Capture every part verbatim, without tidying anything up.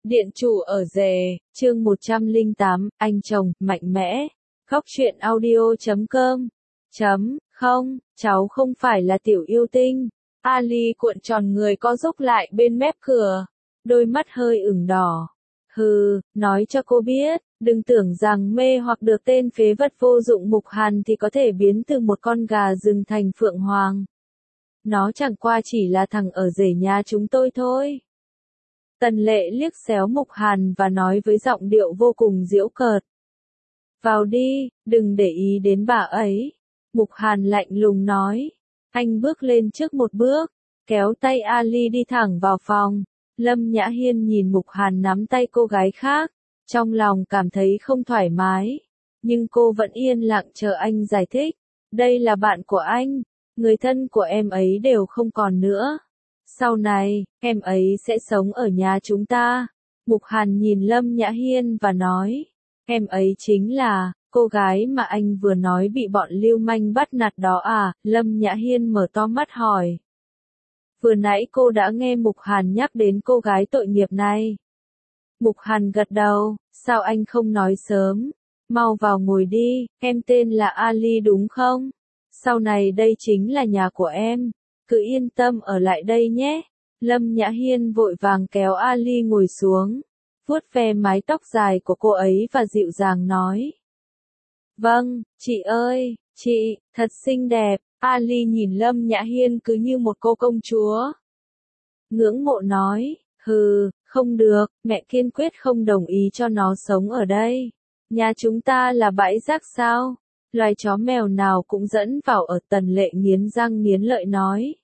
Điện chủ ở rể, chương một trăm lẻ tám, anh chồng, mạnh mẽ. Góc truyện audio chấm com. Chấm, không, cháu không phải là tiểu yêu tinh. Ali cuộn tròn người co rúm lại bên mép cửa. Đôi mắt hơi ửng đỏ. Hừ, nói cho cô biết, đừng tưởng rằng mê hoặc được tên phế vật vô dụng Mục Hàn thì có thể biến từ một con gà rừng thành phượng hoàng. Nó chẳng qua chỉ là thằng ở rể nhà chúng tôi thôi. Tần Lệ liếc xéo Mục Hàn và nói với giọng điệu vô cùng giễu cợt. Vào đi, đừng để ý đến bà ấy. Mục Hàn lạnh lùng nói. Anh bước lên trước một bước, kéo tay Ali đi thẳng vào phòng. Lâm Nhã Hiên nhìn Mục Hàn nắm tay cô gái khác, trong lòng cảm thấy không thoải mái. Nhưng cô vẫn yên lặng chờ anh giải thích. Đây là bạn của anh, người thân của em ấy đều không còn nữa. Sau này, em ấy sẽ sống ở nhà chúng ta. Mục Hàn nhìn Lâm Nhã Hiên và nói, em ấy chính là, cô gái mà anh vừa nói bị bọn lưu manh bắt nạt đó à? Lâm Nhã Hiên mở to mắt hỏi. Vừa nãy cô đã nghe Mục Hàn nhắc đến cô gái tội nghiệp này. Mục Hàn gật đầu, sao anh không nói sớm? Mau vào ngồi đi, em tên là Ali đúng không? Sau này đây chính là nhà của em. Cứ yên tâm ở lại đây nhé. Lâm Nhã Hiên vội vàng kéo Ali ngồi xuống, vuốt ve mái tóc dài của cô ấy và dịu dàng nói. Vâng, chị ơi, chị, thật xinh đẹp. Ali nhìn Lâm Nhã Hiên cứ như một cô công chúa. Ngưỡng mộ nói, hừ, không được, mẹ kiên quyết không đồng ý cho nó sống ở đây. Nhà chúng ta là bãi rác sao? Loài chó mèo nào cũng dẫn vào ở. Tần Lệ nghiến răng nghiến lợi nói.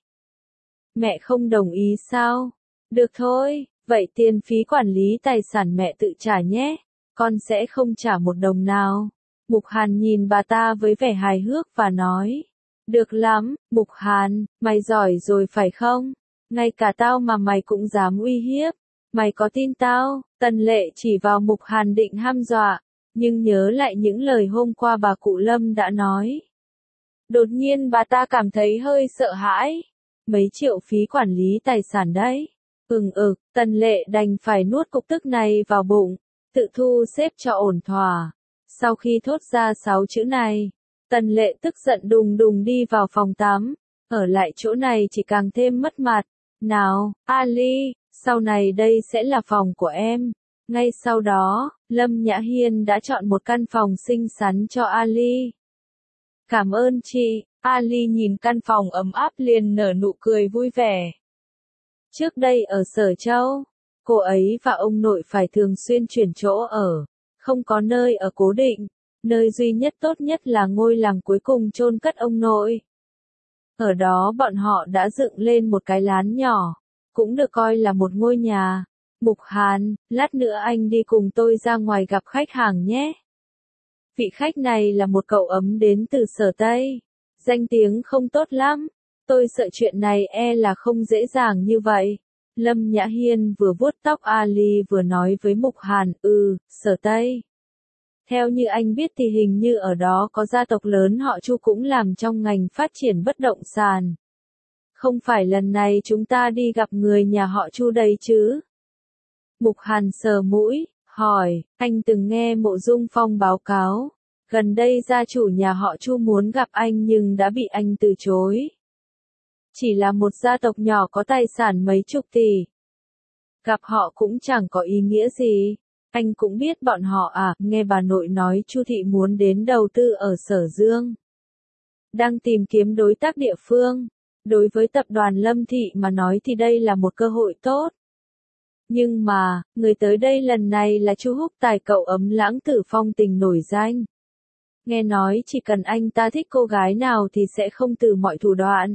Mẹ không đồng ý sao? Được thôi, vậy tiền phí quản lý tài sản mẹ tự trả nhé. Con sẽ không trả một đồng nào. Mục Hàn nhìn bà ta với vẻ hài hước và nói. Được lắm, Mục Hàn, mày giỏi rồi phải không? Ngay cả tao mà mày cũng dám uy hiếp. Mày có tin tao? Tần Lệ chỉ vào Mục Hàn định hăm dọa. Nhưng nhớ lại những lời hôm qua bà cụ Lâm đã nói. Đột nhiên bà ta cảm thấy hơi sợ hãi. Mấy triệu phí quản lý tài sản đấy. Ừng ực, Tần Lệ đành phải nuốt cục tức này vào bụng, tự thu xếp cho ổn thỏa. Sau khi thốt ra sáu chữ này, Tần Lệ tức giận đùng đùng đi vào phòng tắm. Ở lại chỗ này chỉ càng thêm mất mặt. Nào, Ali, sau này đây sẽ là phòng của em. Ngay sau đó, Lâm Nhã Hiên đã chọn một căn phòng xinh xắn cho Ali. Cảm ơn chị. Ali nhìn căn phòng ấm áp liền nở nụ cười vui vẻ. Trước đây ở Sở Châu, cô ấy và ông nội phải thường xuyên chuyển chỗ ở, không có nơi ở cố định, nơi duy nhất tốt nhất là ngôi làng cuối cùng chôn cất ông nội. Ở đó bọn họ đã dựng lên một cái lán nhỏ, cũng được coi là một ngôi nhà. Mục Hàn, lát nữa anh đi cùng tôi ra ngoài gặp khách hàng nhé. Vị khách này là một cậu ấm đến từ Sở Tây. Danh tiếng không tốt lắm. Tôi sợ chuyện này e là không dễ dàng như vậy. Lâm Nhã Hiên vừa vuốt tóc Ali vừa nói với Mục Hàn, ừ, Sở Tây. Theo như anh biết thì hình như ở đó có gia tộc lớn họ Chu cũng làm trong ngành phát triển bất động sản. Không phải lần này chúng ta đi gặp người nhà họ Chu đây chứ? Mục Hàn sờ mũi, hỏi, anh từng nghe Mộ Dung Phong báo cáo. Gần đây gia chủ nhà họ Chu muốn gặp anh nhưng đã bị anh từ chối. Chỉ là một gia tộc nhỏ có tài sản mấy chục tỷ. Gặp họ cũng chẳng có ý nghĩa gì. Anh cũng biết bọn họ à, nghe bà nội nói Chu thị muốn đến đầu tư ở Sở Dương. Đang tìm kiếm đối tác địa phương. Đối với tập đoàn Lâm Thị mà nói thì đây là một cơ hội tốt. Nhưng mà, người tới đây lần này là Chu Húc Tài, cậu ấm lãng tử phong tình nổi danh. Nghe nói chỉ cần anh ta thích cô gái nào thì sẽ không từ mọi thủ đoạn.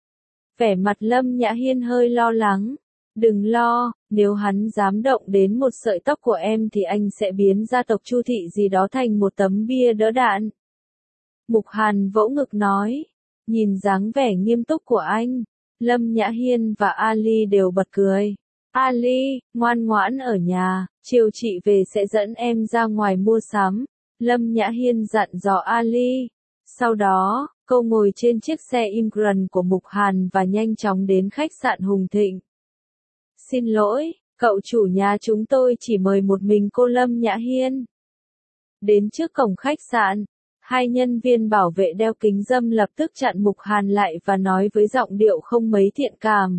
Vẻ mặt Lâm Nhã Hiên hơi lo lắng. Đừng lo, nếu hắn dám động đến một sợi tóc của em thì anh sẽ biến gia tộc Chu thị gì đó thành một tấm bia đỡ đạn. Mục Hàn vỗ ngực nói. Nhìn dáng vẻ nghiêm túc của anh, Lâm Nhã Hiên và Ali đều bật cười. Ali, ngoan ngoãn ở nhà, chiều chị về sẽ dẫn em ra ngoài mua sắm. Lâm Nhã Hiên dặn dò Ali. Sau đó, cô ngồi trên chiếc xe Immigrant của Mục Hàn và nhanh chóng đến khách sạn Hùng Thịnh. Xin lỗi, Cậu chủ nhà chúng tôi chỉ mời một mình cô Lâm Nhã Hiên. Đến trước cổng khách sạn, hai nhân viên bảo vệ đeo kính râm lập tức chặn Mục Hàn lại và nói với giọng điệu không mấy thiện cảm.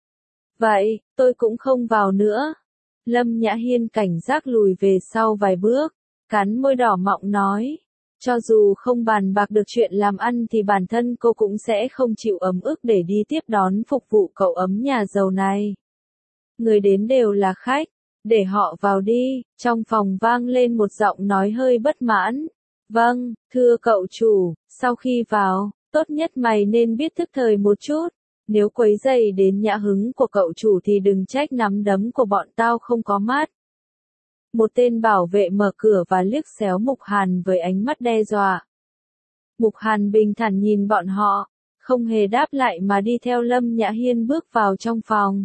Vậy, tôi cũng không vào nữa. Lâm Nhã Hiên cảnh giác lùi về sau vài bước, cắn môi đỏ mọng nói. Cho dù không bàn bạc được chuyện làm ăn thì bản thân cô cũng sẽ không chịu ấm ức để đi tiếp đón phục vụ cậu ấm nhà giàu này. Người đến đều là khách, để họ vào đi. Trong phòng vang lên một giọng nói hơi bất mãn. Vâng, thưa cậu chủ, sau khi vào, tốt nhất mày nên biết thức thời một chút. Nếu quấy rầy đến nhã hứng của cậu chủ thì đừng trách nắm đấm của bọn tao không có mắt. Một tên bảo vệ mở cửa và liếc xéo Mục Hàn với ánh mắt đe dọa. Mục Hàn bình thản nhìn bọn họ, không hề đáp lại mà đi theo Lâm Nhã Hiên bước vào trong phòng.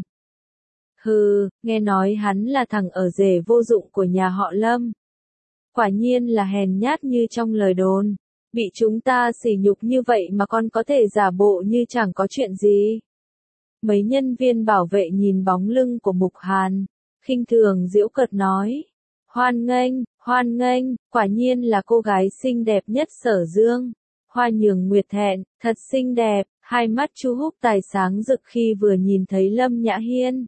Hừ, nghe nói hắn là thằng ở rể vô dụng của nhà họ Lâm. Quả nhiên là hèn nhát như trong lời đồn. Bị chúng ta sỉ nhục như vậy mà con có thể giả bộ như chẳng có chuyện gì. Mấy nhân viên bảo vệ nhìn bóng lưng của Mục Hàn, khinh thường giễu cợt nói. Hoan nghênh, hoan nghênh, quả nhiên là cô gái xinh đẹp nhất Sở Dương. Hoa Nhường Nguyệt thẹn, thật xinh đẹp, hai mắt Chu Húc Tài sáng rực khi vừa nhìn thấy Lâm Nhã Hiên.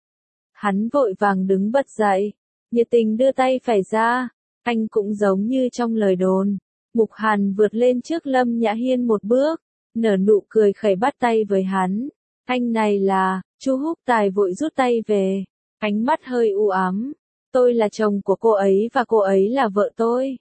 Hắn vội vàng đứng bật dậy, nhiệt tình đưa tay phải ra, anh cũng giống như trong lời đồn. Mục Hàn vượt lên trước Lâm Nhã Hiên một bước, nở nụ cười khẩy bắt tay với hắn. Anh này là, Chu Húc Tài vội rút tay về, ánh mắt hơi u ám. Tôi là chồng của cô ấy và cô ấy là vợ tôi.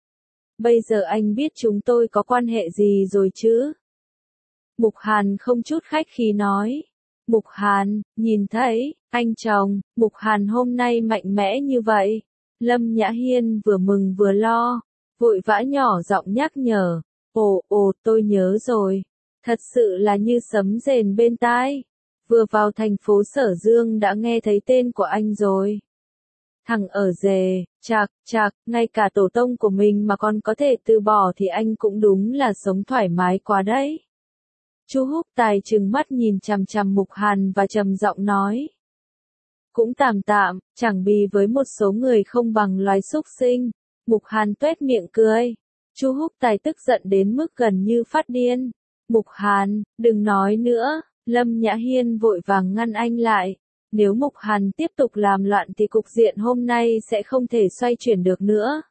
Bây giờ anh biết chúng tôi có quan hệ gì rồi chứ? Mục Hàn không chút khách khí nói. Mục Hàn, nhìn thấy, anh chồng, Mục Hàn hôm nay mạnh mẽ như vậy. Lâm Nhã Hiên vừa mừng vừa lo, vội vã nhỏ giọng nhắc nhở. Ồ, ồ, tôi nhớ rồi. Thật sự là như sấm rền bên tai. Vừa vào thành phố Sở Dương đã nghe thấy tên của anh rồi. Thằng ở rể, chạc, chạc, ngay cả tổ tông của mình mà còn có thể từ bỏ thì anh cũng đúng là sống thoải mái quá đấy. Chu Húc Tài trừng mắt nhìn chằm chằm Mục Hàn và trầm giọng nói. Cũng tạm tạm, chẳng bì với một số người không bằng loài súc sinh. Mục Hàn tuét miệng cười. Chu Húc Tài tức giận đến mức gần như phát điên. Mục Hàn, đừng nói nữa. Lâm Nhã Hiên vội vàng ngăn anh lại. Nếu Mục Hàn tiếp tục làm loạn thì cục diện hôm nay sẽ không thể xoay chuyển được nữa.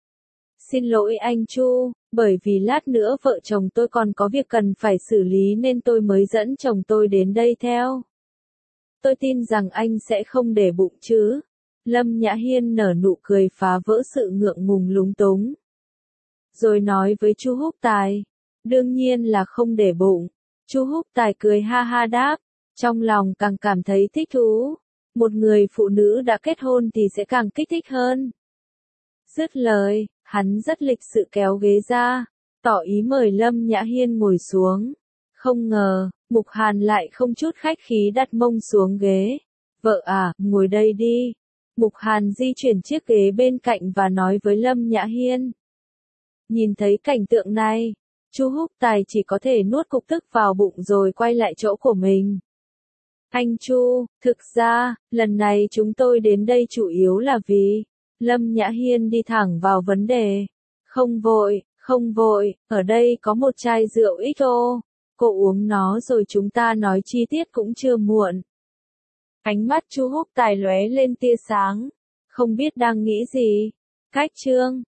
Xin lỗi anh Chu, bởi vì lát nữa vợ chồng tôi còn có việc cần phải xử lý nên tôi mới dẫn chồng tôi đến đây theo. Tôi tin rằng anh sẽ không để bụng chứ. Lâm Nhã Hiên nở nụ cười phá vỡ sự ngượng ngùng lúng túng. Rồi nói với Chu Húc Tài. Đương nhiên là không để bụng. Chu Húc Tài cười ha ha đáp. Trong lòng càng cảm thấy thích thú. Một người phụ nữ đã kết hôn thì sẽ càng kích thích hơn. Dứt lời, hắn rất lịch sự kéo ghế ra, tỏ ý mời Lâm Nhã Hiên ngồi xuống. Không ngờ, Mục Hàn lại không chút khách khí đặt mông xuống ghế. Vợ à, ngồi đây đi. Mục Hàn di chuyển chiếc ghế bên cạnh và nói với Lâm Nhã Hiên. Nhìn thấy cảnh tượng này, Chu Húc Tài chỉ có thể nuốt cục tức vào bụng rồi quay lại chỗ của mình. Anh Chu, thực ra, lần này chúng tôi đến đây chủ yếu là vì... Lâm Nhã Hiên đi thẳng vào vấn đề. Không vội, không vội, ở đây có một chai rượu ích ô. Cô uống nó rồi chúng ta nói chi tiết cũng chưa muộn. Ánh mắt Chu Húc Tài lóe lên tia sáng. Không biết đang nghĩ gì. Cách chương.